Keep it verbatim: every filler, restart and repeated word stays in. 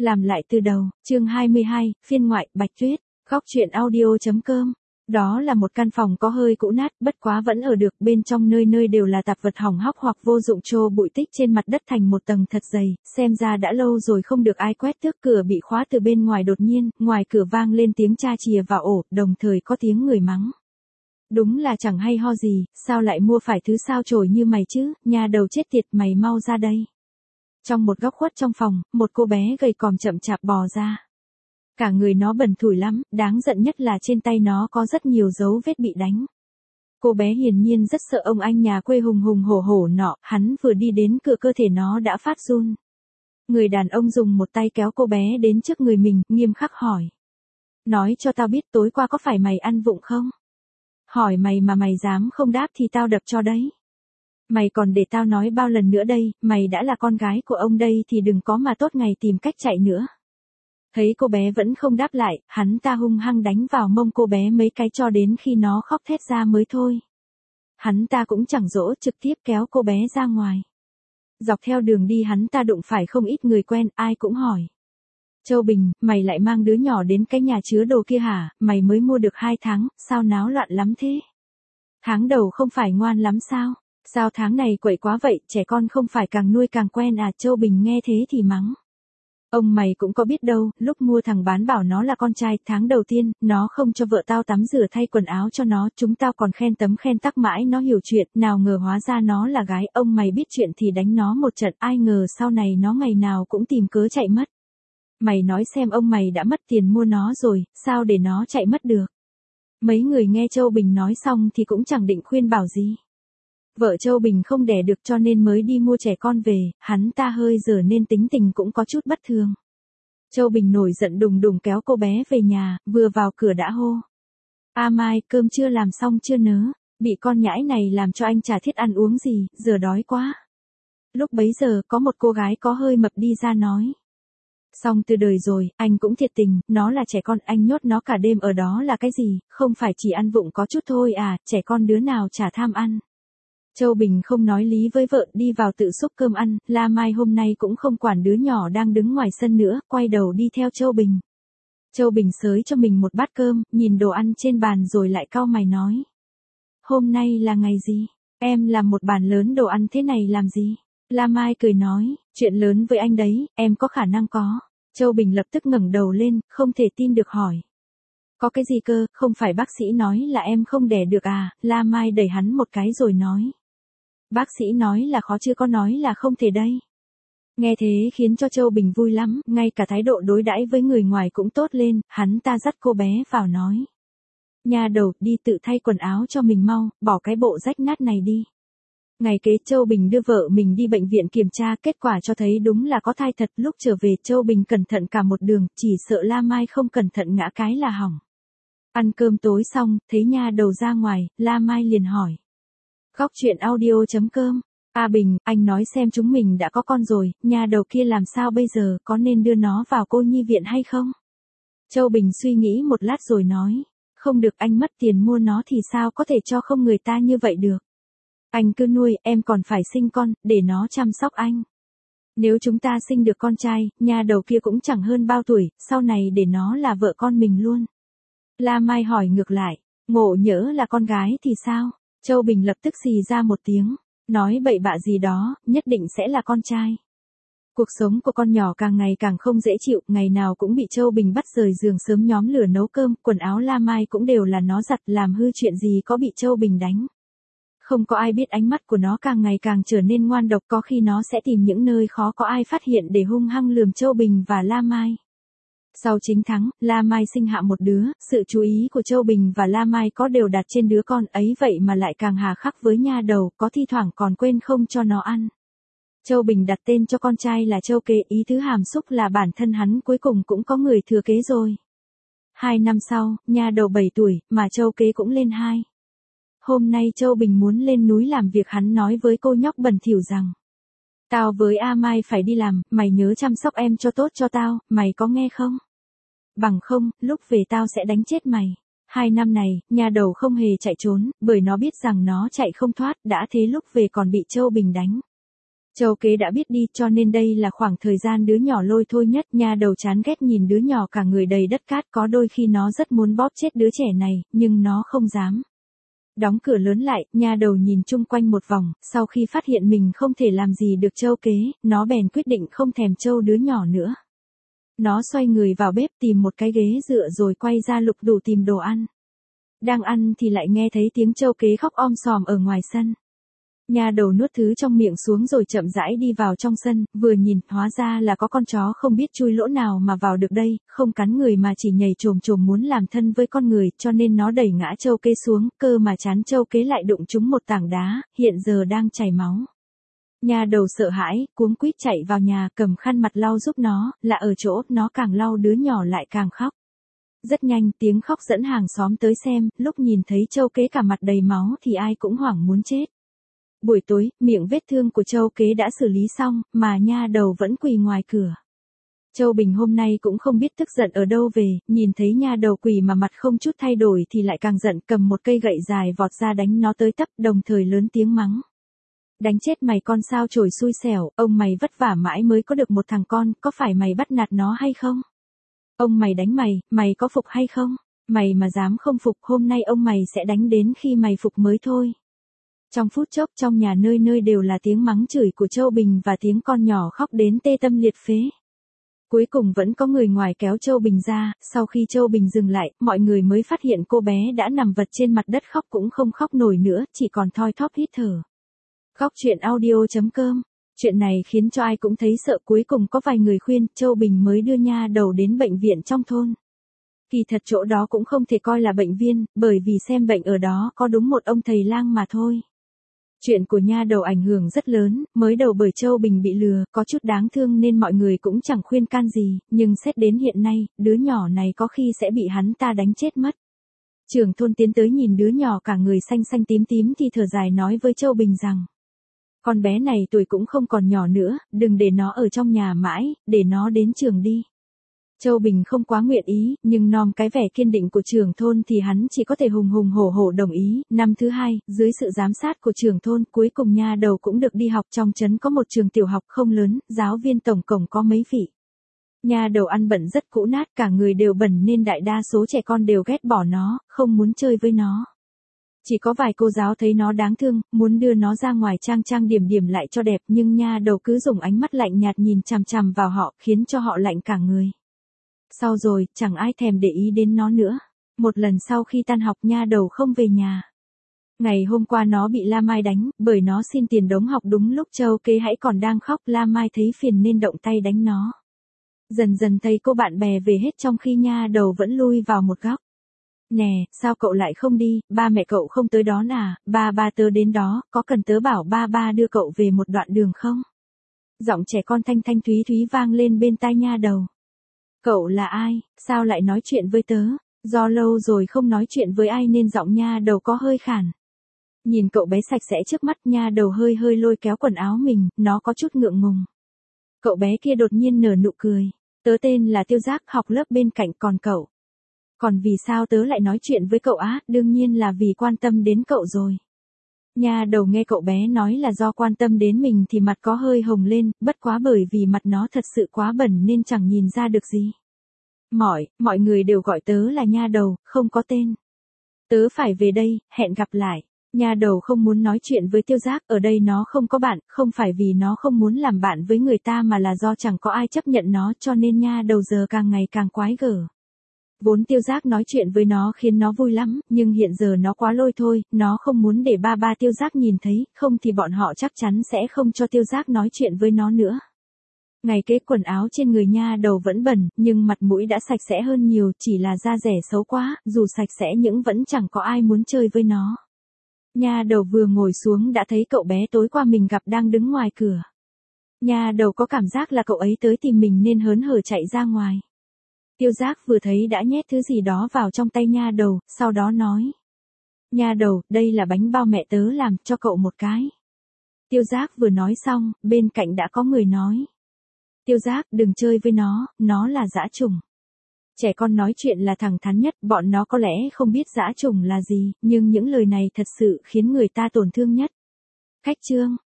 Làm lại từ đầu, chương hai mươi hai, phiên ngoại, Bạch Tuyết, góc truyện audio.com. Đó là một căn phòng có hơi cũ nát, bất quá vẫn ở được, bên trong nơi nơi đều là tạp vật hỏng hóc hoặc vô dụng trô bụi tích trên mặt đất thành một tầng thật dày, xem ra đã lâu rồi không được ai quét tước. Cửa bị khóa từ bên ngoài, đột nhiên, ngoài cửa vang lên tiếng cha chìa vào ổ, đồng thời có tiếng người mắng. Đúng là chẳng hay ho gì, sao lại mua phải thứ sao chổi như mày chứ, nhà đầu chết tiệt, mày mau ra đây. Trong một góc khuất trong phòng, một cô bé gầy còm chậm chạp bò ra. Cả người nó bẩn thủi lắm, đáng giận nhất là trên tay nó có rất nhiều dấu vết bị đánh. Cô bé hiển nhiên rất sợ ông anh nhà quê hùng hùng hổ hổ nọ, hắn vừa đi đến cửa cơ thể nó đã phát run. Người đàn ông dùng một tay kéo cô bé đến trước người mình, nghiêm khắc hỏi. Nói cho tao biết tối qua có phải mày ăn vụng không? Hỏi mày mà mày dám không đáp thì tao đập cho đấy. Mày còn để tao nói bao lần nữa đây, mày đã là con gái của ông đây thì đừng có mà tốt ngày tìm cách chạy nữa. Thấy cô bé vẫn không đáp lại, hắn ta hung hăng đánh vào mông cô bé mấy cái cho đến khi nó khóc thét ra mới thôi. Hắn ta cũng chẳng dỗ, trực tiếp kéo cô bé ra ngoài. Dọc theo đường đi hắn ta đụng phải không ít người quen, ai cũng hỏi. Châu Bình, mày lại mang đứa nhỏ đến cái nhà chứa đồ kia hả, mày mới mua được hai tháng, sao náo loạn lắm thế? Tháng đầu không phải ngoan lắm sao? Sao tháng này quậy quá vậy, trẻ con không phải càng nuôi càng quen à? Châu Bình nghe thế thì mắng. Ông mày cũng có biết đâu, lúc mua thằng bán bảo nó là con trai, tháng đầu tiên, nó không cho vợ tao tắm rửa thay quần áo cho nó, chúng tao còn khen tấm khen tắc mãi nó hiểu chuyện, nào ngờ hóa ra nó là gái, ông mày biết chuyện thì đánh nó một trận, ai ngờ sau này nó ngày nào cũng tìm cớ chạy mất. Mày nói xem, ông mày đã mất tiền mua nó rồi, sao để nó chạy mất được? Mấy người nghe Châu Bình nói xong thì cũng chẳng định khuyên bảo gì. Vợ Châu Bình không đẻ được cho nên mới đi mua trẻ con về, hắn ta hơi dở nên tính tình cũng có chút bất thường. Châu Bình nổi giận đùng đùng kéo cô bé về nhà, vừa vào cửa đã hô. A Mai, cơm chưa làm xong chưa nớ, bị con nhãi này làm cho anh chả thiết ăn uống gì, giờ đói quá. Lúc bấy giờ có một cô gái có hơi mập đi ra nói. Xong từ đời rồi, anh cũng thiệt tình, nó là trẻ con, anh nhốt nó cả đêm ở đó là cái gì, không phải chỉ ăn vụng có chút thôi à, trẻ con đứa nào chả tham ăn. Châu Bình không nói lý với vợ, đi vào tự xúc cơm ăn, La Mai hôm nay cũng không quản đứa nhỏ đang đứng ngoài sân nữa, quay đầu đi theo Châu Bình. Châu Bình xới cho mình một bát cơm, nhìn đồ ăn trên bàn rồi lại cau mày nói. Hôm nay là ngày gì? Em làm một bàn lớn đồ ăn thế này làm gì? La Mai cười nói, chuyện lớn với anh đấy, em có khả năng có. Châu Bình lập tức ngẩng đầu lên, không thể tin được hỏi. Có cái gì cơ, không phải bác sĩ nói là em không đẻ được à? La Mai đẩy hắn một cái rồi nói. Bác sĩ nói là khó chứ có nói là không thể đây. Nghe thế khiến cho Châu Bình vui lắm, ngay cả thái độ đối đãi với người ngoài cũng tốt lên, hắn ta dắt cô bé vào nói. Nhà đầu, đi tự thay quần áo cho mình mau, bỏ cái bộ rách nát này đi. Ngày kế Châu Bình đưa vợ mình đi bệnh viện kiểm tra, kết quả cho thấy đúng là có thai thật, lúc trở về Châu Bình cẩn thận cả một đường, chỉ sợ La Mai không cẩn thận ngã cái là hỏng. Ăn cơm tối xong, thấy nha đầu ra ngoài, La Mai liền hỏi. Góc truyện audio.com. A Bình, anh nói xem chúng mình đã có con rồi, nhà đầu kia làm sao bây giờ, có nên đưa nó vào cô nhi viện hay không? Châu Bình suy nghĩ một lát rồi nói. Không được, anh mất tiền mua nó thì sao có thể cho không người ta như vậy được. Anh cứ nuôi, em còn phải sinh con, để nó chăm sóc anh. Nếu chúng ta sinh được con trai, nhà đầu kia cũng chẳng hơn bao tuổi, sau này để nó là vợ con mình luôn. La Mai hỏi ngược lại, ngộ nhỡ là con gái thì sao? Châu Bình lập tức xì ra một tiếng, nói bậy bạ gì đó, nhất định sẽ là con trai. Cuộc sống của con nhỏ càng ngày càng không dễ chịu, ngày nào cũng bị Châu Bình bắt rời giường sớm nhóm lửa nấu cơm, quần áo La Mai cũng đều là nó giặt, làm hư chuyện gì có bị Châu Bình đánh. Không có ai biết ánh mắt của nó càng ngày càng trở nên ngoan độc, có khi nó sẽ tìm những nơi khó có ai phát hiện để hung hăng lườm Châu Bình và La Mai. Sau chính thắng, La Mai sinh hạ một đứa, sự chú ý của Châu Bình và La Mai có đều đặt trên đứa con ấy, vậy mà lại càng hà khắc với nha đầu, có thi thoảng còn quên không cho nó ăn. Châu Bình đặt tên cho con trai là Châu Kế, ý tứ hàm xúc là bản thân hắn cuối cùng cũng có người thừa kế rồi. Hai năm sau, nha đầu bảy tuổi, mà Châu Kế cũng lên hai. Hôm nay Châu Bình muốn lên núi làm việc, hắn nói với cô nhóc bẩn thỉu rằng. Tao với A Mai phải đi làm, mày nhớ chăm sóc em cho tốt cho tao, mày có nghe không? Bằng không, lúc về tao sẽ đánh chết mày. Hai năm này, nhà đầu không hề chạy trốn, bởi nó biết rằng nó chạy không thoát, đã thế lúc về còn bị Châu Bình đánh. Châu Kế đã biết đi cho nên đây là khoảng thời gian đứa nhỏ lôi thôi nhất. Nha đầu chán ghét nhìn đứa nhỏ cả người đầy đất cát, có đôi khi nó rất muốn bóp chết đứa trẻ này, nhưng nó không dám. Đóng cửa lớn lại, nha đầu nhìn chung quanh một vòng, sau khi phát hiện mình không thể làm gì được Châu Kế, nó bèn quyết định không thèm trâu đứa nhỏ nữa. Nó xoay người vào bếp tìm một cái ghế dựa rồi quay ra lục đủ tìm đồ ăn. Đang ăn thì lại nghe thấy tiếng Châu Kế khóc om sòm ở ngoài sân. Nha đầu nuốt thứ trong miệng xuống rồi chậm rãi đi vào trong sân, vừa nhìn, hóa ra là có con chó không biết chui lỗ nào mà vào được đây, không cắn người mà chỉ nhảy chồm chồm muốn làm thân với con người, cho nên nó đẩy ngã Châu Kế xuống, cơ mà chán Châu Kế lại đụng trúng một tảng đá, hiện giờ đang chảy máu. Nha đầu sợ hãi, cuống quýt chạy vào nhà, cầm khăn mặt lau giúp nó, là ở chỗ, nó càng lau đứa nhỏ lại càng khóc. Rất nhanh, tiếng khóc dẫn hàng xóm tới xem, lúc nhìn thấy Châu Kế cả mặt đầy máu thì ai cũng hoảng muốn chết. Buổi tối, miệng vết thương của Châu Kế đã xử lý xong, mà nha đầu vẫn quỳ ngoài cửa. Châu Bình hôm nay cũng không biết tức giận ở đâu về, nhìn thấy nha đầu quỳ mà mặt không chút thay đổi thì lại càng giận, cầm một cây gậy dài vọt ra đánh nó tới tấp, đồng thời lớn tiếng mắng. Đánh chết mày con sao chổi xui xẻo, ông mày vất vả mãi mới có được một thằng con, có phải mày bắt nạt nó hay không? Ông mày đánh mày, mày có phục hay không? Mày mà dám không phục, hôm nay ông mày sẽ đánh đến khi mày phục mới thôi. Trong phút chốc trong nhà nơi nơi đều là tiếng mắng chửi của Châu Bình và tiếng con nhỏ khóc đến tê tâm liệt phế. Cuối cùng vẫn có người ngoài kéo Châu Bình ra, sau khi Châu Bình dừng lại, mọi người mới phát hiện cô bé đã nằm vật trên mặt đất khóc cũng không khóc nổi nữa, chỉ còn thoi thóp hít thở. Góc truyện audio chấm com. Chuyện này khiến cho ai cũng thấy sợ, cuối cùng có vài người khuyên, Châu Bình mới đưa nha đầu đến bệnh viện trong thôn. Kỳ thật chỗ đó cũng không thể coi là bệnh viện, bởi vì xem bệnh ở đó có đúng một ông thầy lang mà thôi. Chuyện của nha đầu ảnh hưởng rất lớn, mới đầu bởi Châu Bình bị lừa, có chút đáng thương nên mọi người cũng chẳng khuyên can gì, nhưng xét đến hiện nay, đứa nhỏ này có khi sẽ bị hắn ta đánh chết mất. Trưởng thôn tiến tới nhìn đứa nhỏ cả người xanh xanh tím tím thì thở dài nói với Châu Bình rằng, con bé này tuổi cũng không còn nhỏ nữa, đừng để nó ở trong nhà mãi, để nó đến trường đi. Châu Bình không quá nguyện ý, nhưng nom cái vẻ kiên định của trưởng thôn thì hắn chỉ có thể hùng hùng hổ hổ đồng ý. Năm thứ hai, dưới sự giám sát của trưởng thôn, cuối cùng nha đầu cũng được đi học. Trong trấn có một trường tiểu học không lớn, giáo viên tổng cộng có mấy vị. Nha đầu ăn bẩn rất cũ nát, cả người đều bẩn nên đại đa số trẻ con đều ghét bỏ nó, không muốn chơi với nó. Chỉ có vài cô giáo thấy nó đáng thương, muốn đưa nó ra ngoài trang trang điểm điểm lại cho đẹp, nhưng nha đầu cứ dùng ánh mắt lạnh nhạt nhìn chằm chằm vào họ, khiến cho họ lạnh cả người. Sau rồi, chẳng ai thèm để ý đến nó nữa. Một lần sau khi tan học nha đầu không về nhà. Ngày hôm qua nó bị La Mai đánh, bởi nó xin tiền đống học đúng lúc Châu Kế hãy còn đang khóc. La Mai thấy phiền nên động tay đánh nó. Dần dần thấy cô bạn bè về hết trong khi nha đầu vẫn lui vào một góc. Nè, sao cậu lại không đi, ba mẹ cậu không tới đón à, ba ba tớ đến đó, có cần tớ bảo ba ba đưa cậu về một đoạn đường không? Giọng trẻ con thanh thanh thúy thúy vang lên bên tai nha đầu. Cậu là ai, sao lại nói chuyện với tớ? Do lâu rồi không nói chuyện với ai nên giọng nha đầu có hơi khản. Nhìn cậu bé sạch sẽ trước mắt, nha đầu hơi hơi lôi kéo quần áo mình, nó có chút ngượng ngùng. Cậu bé kia đột nhiên nở nụ cười. Tớ tên là Tiêu Giác, học lớp bên cạnh, còn cậu? Còn vì sao tớ lại nói chuyện với cậu á, đương nhiên là vì quan tâm đến cậu rồi. Nha đầu nghe cậu bé nói là do quan tâm đến mình thì mặt có hơi hồng lên, bất quá bởi vì mặt nó thật sự quá bẩn nên chẳng nhìn ra được gì. Mọi, mọi người đều gọi tớ là nha đầu, không có tên. Tớ phải về đây, hẹn gặp lại. Nha đầu không muốn nói chuyện với Tiêu Giác, ở đây nó không có bạn, không phải vì nó không muốn làm bạn với người ta mà là do chẳng có ai chấp nhận nó, cho nên nha đầu giờ càng ngày càng quái gở. Vốn Tiêu Giác nói chuyện với nó khiến nó vui lắm, nhưng hiện giờ nó quá lôi thôi, nó không muốn để ba ba Tiêu Giác nhìn thấy, không thì bọn họ chắc chắn sẽ không cho Tiêu Giác nói chuyện với nó nữa. Ngày kế quần áo trên người nha đầu vẫn bẩn, nhưng mặt mũi đã sạch sẽ hơn nhiều, chỉ là da rẻ xấu quá, dù sạch sẽ nhưng vẫn chẳng có ai muốn chơi với nó. Nha đầu vừa ngồi xuống đã thấy cậu bé tối qua mình gặp đang đứng ngoài cửa. Nha đầu có cảm giác là cậu ấy tới tìm mình nên hớn hở chạy ra ngoài. Tiêu Giác vừa thấy đã nhét thứ gì đó vào trong tay nha đầu, sau đó nói. Nha đầu, đây là bánh bao mẹ tớ làm, cho cậu một cái. Tiêu Giác vừa nói xong, bên cạnh đã có người nói. Tiêu Giác, đừng chơi với nó, nó là dã trùng. Trẻ con nói chuyện là thẳng thắn nhất, bọn nó có lẽ không biết dã trùng là gì, nhưng những lời này thật sự khiến người ta tổn thương nhất. Khách chương.